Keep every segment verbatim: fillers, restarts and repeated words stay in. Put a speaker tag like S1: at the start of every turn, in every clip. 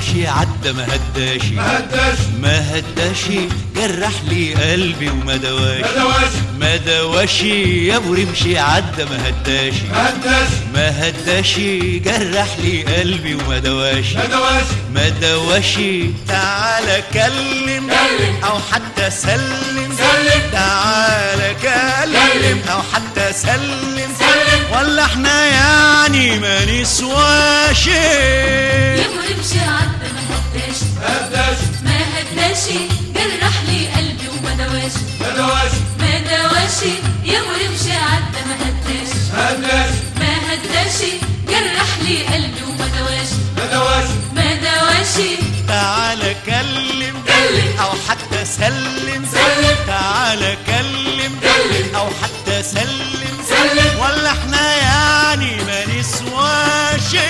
S1: ورمشي عدى ما هداشي
S2: ما هداشي
S1: ما هداشي جرح لي قلبي وما دواشي
S2: ما دواشي
S1: ما دواشي يا ابو رمشي عدى ما هداشي
S2: ما هداشي
S1: ما هداشي جرح لي قلبي وما دواشي
S2: ما دواشي
S1: ما دواشي. تعالى كلم
S2: كلم
S1: او حتى سلم
S2: سلم
S1: تعالى كلم
S2: كلم
S1: او حتى سلم
S2: سلم
S1: ولا احنا يعني ما نسواش.
S3: يا ابو رمشي عدى ما هداشي
S2: ما هداشي
S3: ما هداشي جرح لي قلبي وما دواشي
S2: ما دواشي
S3: ما دواشي. يا ابو رمشي عدى ما هداشي
S2: ما هداشي
S3: ما هداشي جرح لي قلبي وما دواشي
S2: ما دواشي
S3: ما دواشي.
S1: تعالى كلم
S3: كلم
S1: او حتى سلم
S2: سلم
S1: تعالى كلم
S2: كلم
S1: او حتى سلم
S2: سلم
S1: ولا احنا يعني ما نسواش.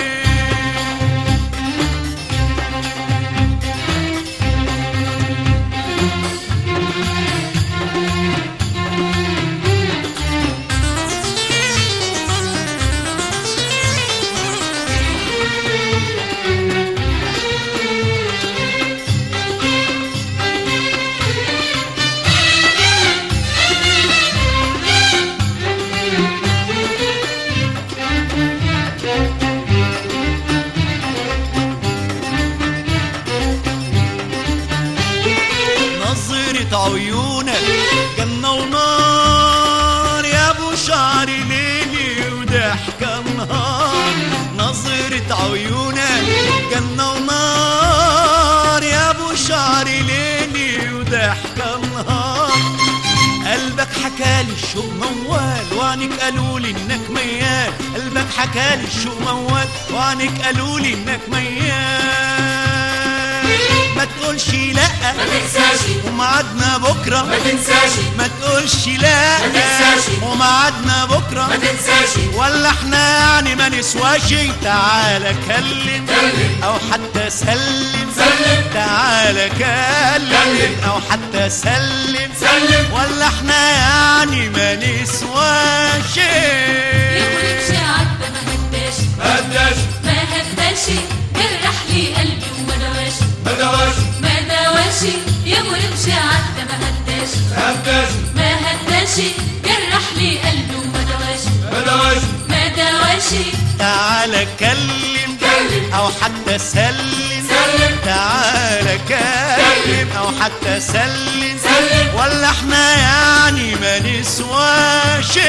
S1: نظرة عيونك جنة ونار يا ابو شعر ليلي وضحكة نهار. نظرة عيونك جنة ونار يا ابو شعر ليلي وضحكة نهار. قلبك حكالي الشوق موال وعنك قالولي انك ميال. قلبك حكالي الشوق موال وعنك قالولي انك ميال. ما تقولش لا
S3: ما تنساشي
S1: ومعادنا بكره
S3: ما تنساشي
S1: ما تقولش لا
S3: ما تنساشي
S1: ومعادنا بكره
S3: ما تنساشي.
S1: ولا احنا يعني ما نسواش. تعالى كلم
S2: كلم
S1: او حتى سلم
S2: سلم
S1: تعالى كلم
S2: كلم
S1: او حتى سلم
S2: سلم
S1: ولا احنا يعني ما نسواش.
S3: يا ابو رمشي عدى ما هداشي
S2: ما هداشي
S3: ما هداشي جرح لي قلبي وما دواشي
S2: ما دواشي
S3: ما دواشي. يا ابو رمشي عدى ما هداشي
S2: ما هداشي
S3: ما هداشي جرح لي قلبي وما دواشي
S2: ما دواشي
S3: ما دواشي.
S1: تعالى كلم
S2: كلم
S1: او حتى سلم
S2: سلم
S1: تعالى كلم او حتى سلم
S2: سلم
S1: ولا احنا يعني ما نسواش.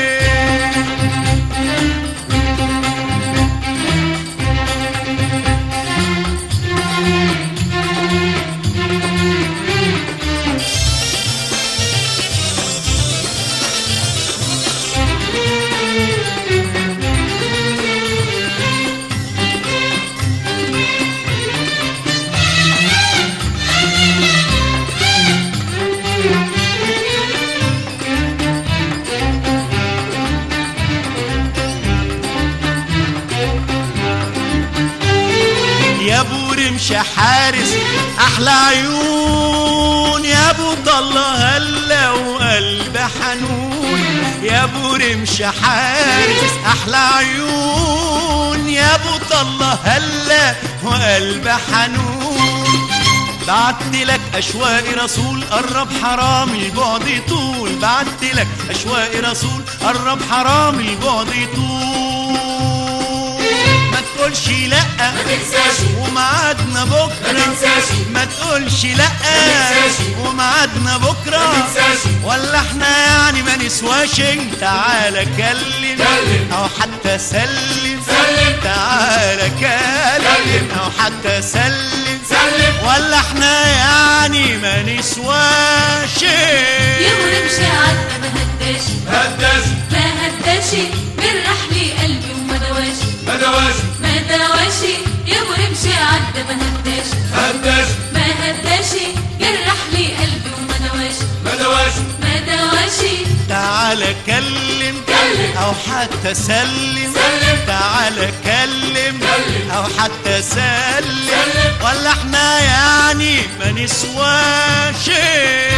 S1: يا ابو رمش حارس احلى عيون يا ابو طلة هلا وقلب حنون. يا ابو رمش حارس احلى عيون يا ابو طلة هلا وقلب حنون. بعت لك اشواقي رسول قرب حرام البعد يطول. بعت لك اشواقي رسول قرب حرام البعد يطول. ما تقولش لا
S3: ما تنساشي
S1: ومعادنا
S3: ما
S1: بكره
S3: تنساشي
S1: ما تقولش لا
S3: تنساشي.
S1: ومعادنا بكره
S3: ما تنساشي.
S1: ولا احنا يعني ما نسواش. تعالى كلم
S2: كلم
S1: او حتى سلم
S2: سلم
S1: تعالى كلم
S2: كلم
S1: او حتى سلم
S2: سلم
S1: ولا احنا يعني ما نسواش.
S3: يا ابو رمشي عدى ما هداشي
S2: ما هداشي
S3: ما هداشي جرح لي قلبي وما دواشي
S2: ما دواشي
S3: ما دواشي. يا ابو رمشي عدى ما هداشي
S2: ما هداشي
S3: ما هداشي جرح لي قلبي وما دواشي
S2: ما دواشي
S3: ما دواشي.
S1: تعالى كلم
S3: كلم
S1: او حتى سلم
S2: سلم
S1: تعالى كلم
S2: كلم
S1: او حتى سلم
S2: سلم
S1: ولا احنا يعني ما نسواش.